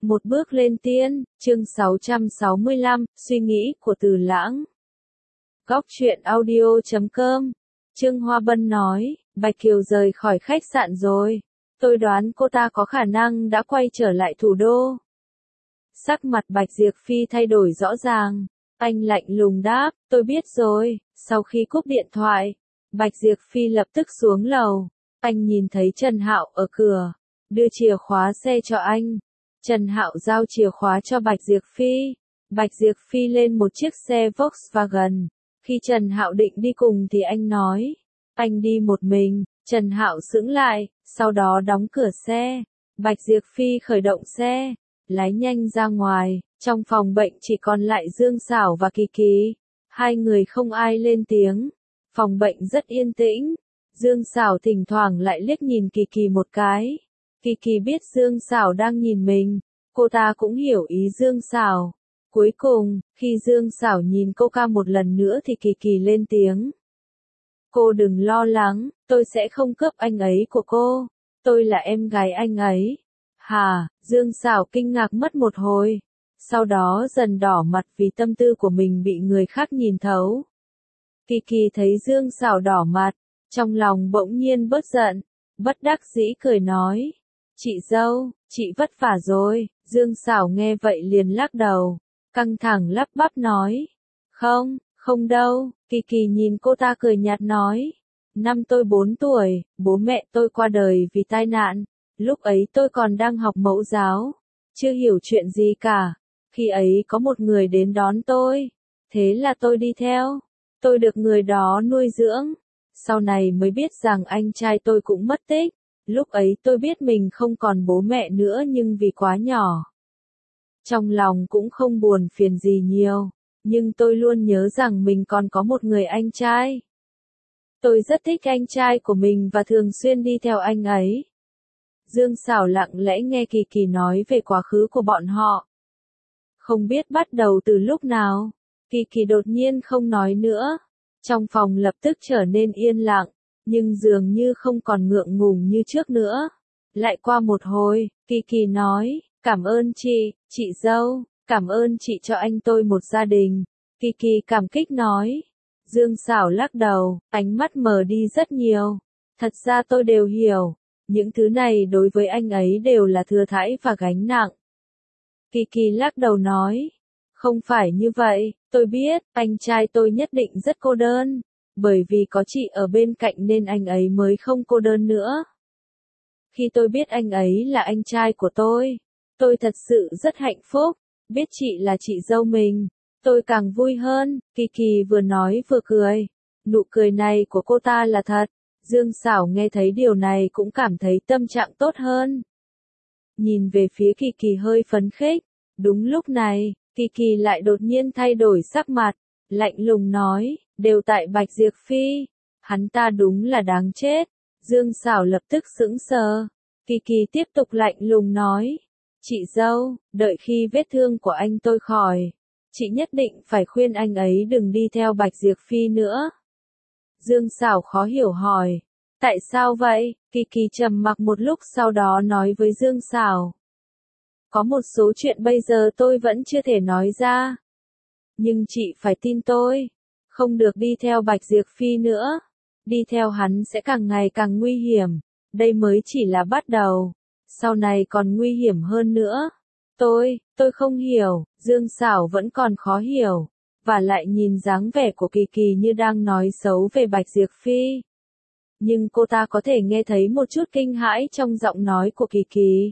Một bước lên tiên, chương 665, suy nghĩ của Từ Lãng. Góc truyện audio.com. Trương Hoa Bân nói, Bạch Kiều rời khỏi khách sạn rồi. Tôi đoán cô ta có khả năng đã quay trở lại thủ đô. Sắc mặt Bạch Diệp Phi thay đổi rõ ràng. Anh lạnh lùng đáp, tôi biết rồi. Sau khi cúp điện thoại, Bạch Diệp Phi lập tức xuống lầu. Anh nhìn thấy Trần Hạo ở cửa, đưa chìa khóa xe cho anh. Trần Hạo giao chìa khóa cho Bạch Diệp Phi. Bạch Diệp Phi lên một chiếc xe Volkswagen. Khi Trần Hạo định đi cùng thì anh nói, anh đi một mình. Trần Hạo sững lại, sau đó đóng cửa xe. Bạch Diệp Phi khởi động xe, lái nhanh ra ngoài. Trong phòng bệnh chỉ còn lại Dương Sảo và Kỳ Kỳ. Hai người không ai lên tiếng. Phòng bệnh rất yên tĩnh. Dương Sảo thỉnh thoảng lại liếc nhìn Kỳ Kỳ một cái. Kỳ Kỳ biết Dương Sảo đang nhìn mình, cô ta cũng hiểu ý Dương Sảo. Cuối cùng, khi Dương Sảo nhìn cô ca một lần nữa thì Kỳ Kỳ lên tiếng. Cô đừng lo lắng, tôi sẽ không cướp anh ấy của cô. Tôi là em gái anh ấy. Hả? Dương Sảo kinh ngạc mất một hồi. Sau đó dần đỏ mặt vì tâm tư của mình bị người khác nhìn thấu. Kỳ Kỳ thấy Dương Sảo đỏ mặt, trong lòng bỗng nhiên bớt giận, bất đắc dĩ cười nói. Chị dâu, chị vất vả rồi. Dương Sảo nghe vậy liền lắc đầu, căng thẳng lắp bắp nói. Không đâu. Kỳ Kỳ nhìn cô ta cười nhạt nói. Năm tôi 4 tuổi, bố mẹ tôi qua đời vì tai nạn. Lúc ấy tôi còn đang học mẫu giáo, chưa hiểu chuyện gì cả. Khi ấy có một người đến đón tôi, thế là tôi đi theo. Tôi được người đó nuôi dưỡng. Sau này mới biết rằng anh trai tôi cũng mất tích. Lúc ấy tôi biết mình không còn bố mẹ nữa nhưng vì quá nhỏ, trong lòng cũng không buồn phiền gì nhiều. Nhưng tôi luôn nhớ rằng mình còn có một người anh trai. Tôi rất thích anh trai của mình và thường xuyên đi theo anh ấy. Dương Sảo lặng lẽ nghe Kỳ Kỳ nói về quá khứ của bọn họ. Không biết bắt đầu từ lúc nào, Kỳ Kỳ đột nhiên không nói nữa. Trong phòng lập tức trở nên yên lặng, nhưng dường như không còn ngượng ngùng như trước nữa. Lại qua một hồi, Kỳ Kỳ nói, cảm ơn chị dâu, cảm ơn chị cho anh tôi một gia đình. Kỳ Kỳ cảm kích nói. Dương Sảo lắc đầu, ánh mắt mờ đi rất nhiều. Thật ra tôi đều hiểu, những thứ này đối với anh ấy đều là thừa thãi và gánh nặng. Kỳ Kỳ lắc đầu nói, không phải như vậy, tôi biết, anh trai tôi nhất định rất cô đơn. Bởi vì có chị ở bên cạnh nên anh ấy mới không cô đơn nữa. Khi tôi biết anh ấy là anh trai của tôi thật sự rất hạnh phúc. Biết chị là chị dâu mình, tôi càng vui hơn. Kỳ Kỳ vừa nói vừa cười. Nụ cười này của cô ta là thật. Dương Sảo nghe thấy điều này cũng cảm thấy tâm trạng tốt hơn. Nhìn về phía Kỳ Kỳ hơi phấn khích. Đúng lúc này, Kỳ Kỳ lại đột nhiên thay đổi sắc mặt, lạnh lùng nói, đều tại Bạch Diệp Phi. Hắn ta đúng là đáng chết. Dương Sảo lập tức sững sờ. Kỳ Kỳ tiếp tục lạnh lùng nói, chị dâu, đợi khi vết thương của anh tôi khỏi, chị nhất định phải khuyên anh ấy đừng đi theo Bạch Diệp Phi nữa. Dương Sảo khó hiểu hỏi, tại sao vậy? Kỳ Kỳ trầm mặc một lúc sau đó nói với Dương Sảo. Có một số chuyện bây giờ tôi vẫn chưa thể nói ra. Nhưng chị phải tin tôi. Không được đi theo Bạch Diệp Phi nữa. Đi theo hắn sẽ càng ngày càng nguy hiểm. Đây mới chỉ là bắt đầu. Sau này còn nguy hiểm hơn nữa. Tôi không hiểu. Dương Sảo vẫn còn khó hiểu. Và lại nhìn dáng vẻ của Kỳ Kỳ như đang nói xấu về Bạch Diệp Phi. Nhưng cô ta có thể nghe thấy một chút kinh hãi trong giọng nói của Kỳ Kỳ.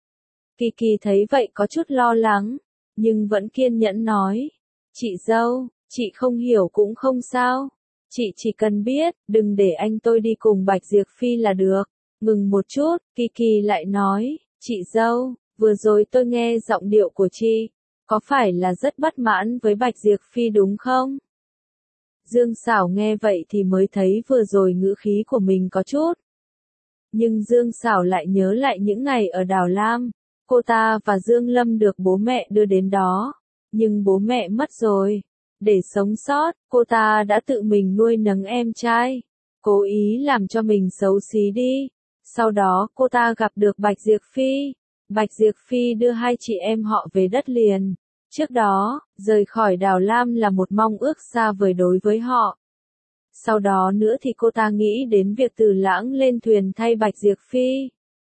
Kỳ Kỳ thấy vậy có chút lo lắng, nhưng vẫn kiên nhẫn nói. Chị dâu, chị không hiểu cũng không sao. Chị chỉ cần biết, đừng để anh tôi đi cùng Bạch Diệp Phi là được. Ngừng một chút, Kỳ Kỳ lại nói, chị dâu, vừa rồi tôi nghe giọng điệu của chị. Có phải là rất bất mãn với Bạch Diệp Phi đúng không? Dương Sảo nghe vậy thì mới thấy vừa rồi ngữ khí của mình có chút. Nhưng Dương Sảo lại nhớ lại những ngày ở Đào Lam. Cô ta và Dương Lâm được bố mẹ đưa đến đó. Nhưng bố mẹ mất rồi. Để sống sót, cô ta đã tự mình nuôi nấng em trai. Cố ý làm cho mình xấu xí đi. Sau đó cô ta gặp được Bạch Diệp Phi. Bạch Diệp Phi đưa hai chị em họ về đất liền. Trước đó, rời khỏi Đào Lam là một mong ước xa vời đối với họ. Sau đó nữa thì cô ta nghĩ đến việc Từ Lãng lên thuyền thay Bạch Diệp Phi.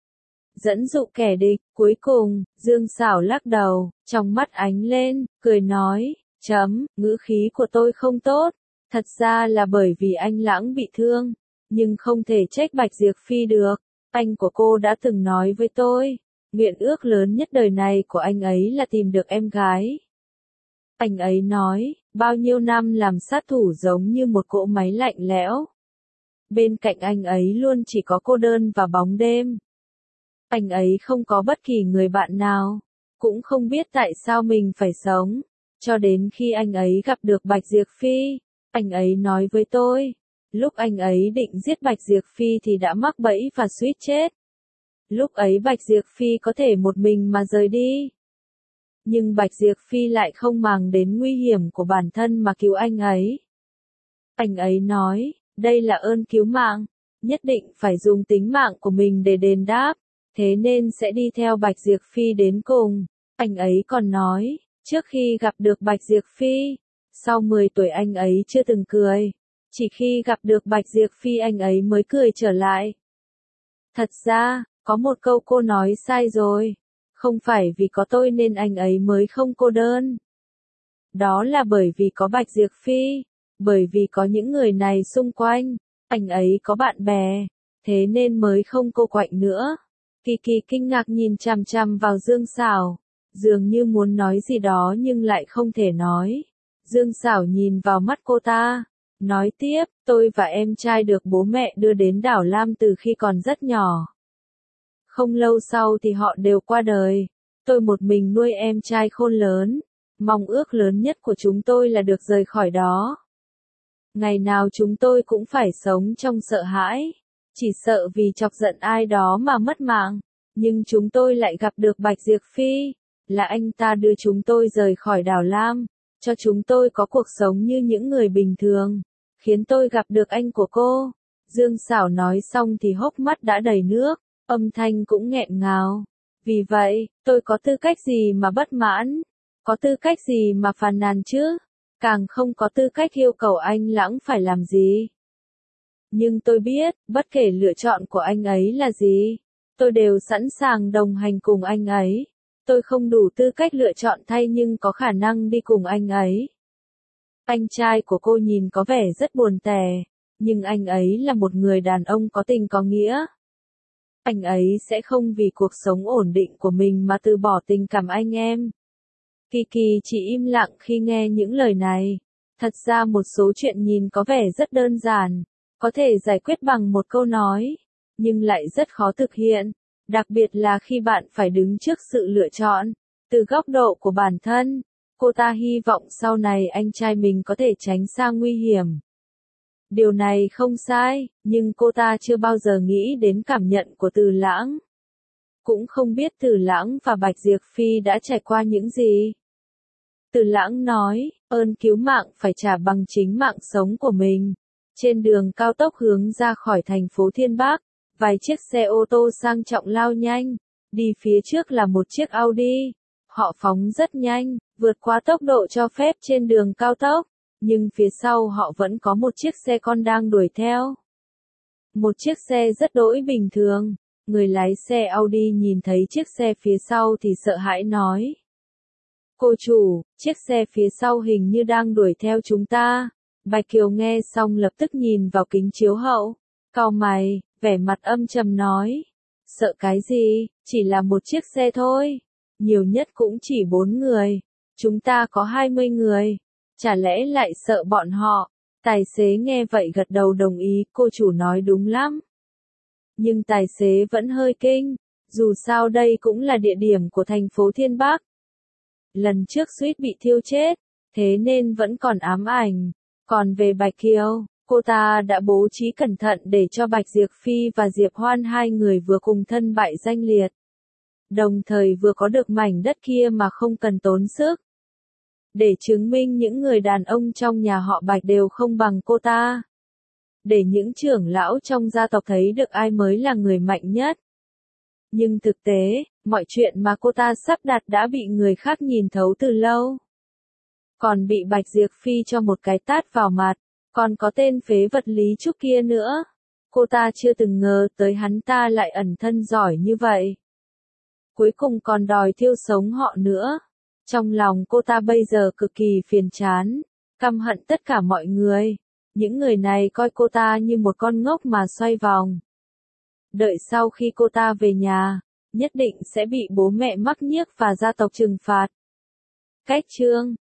Dẫn dụ kẻ địch, cuối cùng, Dương Sảo lắc đầu, trong mắt ánh lên, cười nói, ngữ khí của tôi không tốt, thật ra là bởi vì anh Lãng bị thương, nhưng không thể trách Bạch Diệp Phi được, anh của cô đã từng nói với tôi, nguyện ước lớn nhất đời này của anh ấy là tìm được em gái. Anh ấy nói, bao nhiêu năm làm sát thủ giống như một cỗ máy lạnh lẽo. Bên cạnh anh ấy luôn chỉ có cô đơn và bóng đêm. Anh ấy không có bất kỳ người bạn nào, cũng không biết tại sao mình phải sống. Cho đến khi anh ấy gặp được Bạch Diệp Phi, anh ấy nói với tôi, lúc anh ấy định giết Bạch Diệp Phi thì đã mắc bẫy và suýt chết. Lúc ấy Bạch Diệp Phi có thể một mình mà rời đi. Nhưng Bạch Diệp Phi lại không màng đến nguy hiểm của bản thân mà cứu anh ấy. Anh ấy nói, đây là ơn cứu mạng, nhất định phải dùng tính mạng của mình để đền đáp, thế nên sẽ đi theo Bạch Diệp Phi đến cùng. Anh ấy còn nói, trước khi gặp được Bạch Diệp Phi, sau 10 tuổi anh ấy chưa từng cười, chỉ khi gặp được Bạch Diệp Phi anh ấy mới cười trở lại. Thật ra, có một câu cô nói sai rồi. Không phải vì có tôi nên anh ấy mới không cô đơn. Đó là bởi vì có Bạch Diệp Phi, bởi vì có những người này xung quanh, anh ấy có bạn bè, thế nên mới không cô quạnh nữa. Kỳ Kỳ kinh ngạc nhìn chằm chằm vào Dương Sảo, dường như muốn nói gì đó nhưng lại không thể nói. Dương Sảo nhìn vào mắt cô ta, nói tiếp, tôi và em trai được bố mẹ đưa đến đảo Lam từ khi còn rất nhỏ. Không lâu sau thì họ đều qua đời. Tôi một mình nuôi em trai khôn lớn. Mong ước lớn nhất của chúng tôi là được rời khỏi đó. Ngày nào chúng tôi cũng phải sống trong sợ hãi. Chỉ sợ vì chọc giận ai đó mà mất mạng. Nhưng chúng tôi lại gặp được Bạch Diệp Phi. Là anh ta đưa chúng tôi rời khỏi đảo Lam. Cho chúng tôi có cuộc sống như những người bình thường. Khiến tôi gặp được anh của cô. Dương Sảo nói xong thì hốc mắt đã đầy nước. Âm thanh cũng nghẹn ngào. Vì vậy, tôi có tư cách gì mà bất mãn? Có tư cách gì mà phàn nàn chứ? Càng không có tư cách yêu cầu anh Lãng phải làm gì. Nhưng tôi biết, bất kể lựa chọn của anh ấy là gì, tôi đều sẵn sàng đồng hành cùng anh ấy. Tôi không đủ tư cách lựa chọn thay nhưng có khả năng đi cùng anh ấy. Anh trai của cô nhìn có vẻ rất buồn tẻ, nhưng anh ấy là một người đàn ông có tình có nghĩa. Anh ấy sẽ không vì cuộc sống ổn định của mình mà từ bỏ tình cảm anh em. Kỳ Kỳ chỉ im lặng khi nghe những lời này. Thật ra một số chuyện nhìn có vẻ rất đơn giản, có thể giải quyết bằng một câu nói, nhưng lại rất khó thực hiện, đặc biệt là khi bạn phải đứng trước sự lựa chọn. Từ góc độ của bản thân, cô ta hy vọng sau này anh trai mình có thể tránh xa nguy hiểm. Điều này không sai, nhưng cô ta chưa bao giờ nghĩ đến cảm nhận của Từ Lãng. Cũng không biết Từ Lãng và Bạch Diệp Phi đã trải qua những gì. Từ Lãng nói, ơn cứu mạng phải trả bằng chính mạng sống của mình. Trên đường cao tốc hướng ra khỏi thành phố Thiên Bắc, vài chiếc xe ô tô sang trọng lao nhanh. Đi phía trước là một chiếc Audi. Họ phóng rất nhanh, vượt qua tốc độ cho phép trên đường cao tốc. Nhưng phía sau họ vẫn có một chiếc xe con đang đuổi theo. Một chiếc xe rất đỗi bình thường. Người lái xe Audi nhìn thấy chiếc xe phía sau thì sợ hãi nói. Cô chủ, chiếc xe phía sau hình như đang đuổi theo chúng ta. Bạch Kiều nghe xong lập tức nhìn vào kính chiếu hậu. Cau mày, vẻ mặt âm trầm nói. Sợ cái gì, chỉ là một chiếc xe thôi. Nhiều nhất cũng chỉ 4 người. Chúng ta có 20 người. Chả lẽ lại sợ bọn họ? Tài xế nghe vậy gật đầu đồng ý, cô chủ nói đúng lắm. Nhưng tài xế vẫn hơi kinh, dù sao đây cũng là địa điểm của thành phố Thiên Bắc. Lần trước suýt bị thiêu chết, thế nên vẫn còn ám ảnh. Còn về Bạch Kiều, cô ta đã bố trí cẩn thận để cho Bạch Diệp Phi và Diệp Hoan hai người vừa cùng thân bại danh liệt. Đồng thời vừa có được mảnh đất kia mà không cần tốn sức. Để chứng minh những người đàn ông trong nhà họ Bạch đều không bằng cô ta. Để những trưởng lão trong gia tộc thấy được ai mới là người mạnh nhất. Nhưng thực tế, mọi chuyện mà cô ta sắp đặt đã bị người khác nhìn thấu từ lâu. Còn bị Bạch Diệp Phi cho một cái tát vào mặt, còn có tên phế vật Lý Trúc kia nữa. Cô ta chưa từng ngờ tới hắn ta lại ẩn thân giỏi như vậy. Cuối cùng còn đòi thiêu sống họ nữa. Trong lòng cô ta bây giờ cực kỳ phiền chán, căm hận tất cả mọi người. Những người này coi cô ta như một con ngốc mà xoay vòng. Đợi sau khi cô ta về nhà, nhất định sẽ bị bố mẹ mắc nhiếc và gia tộc trừng phạt. Cách chương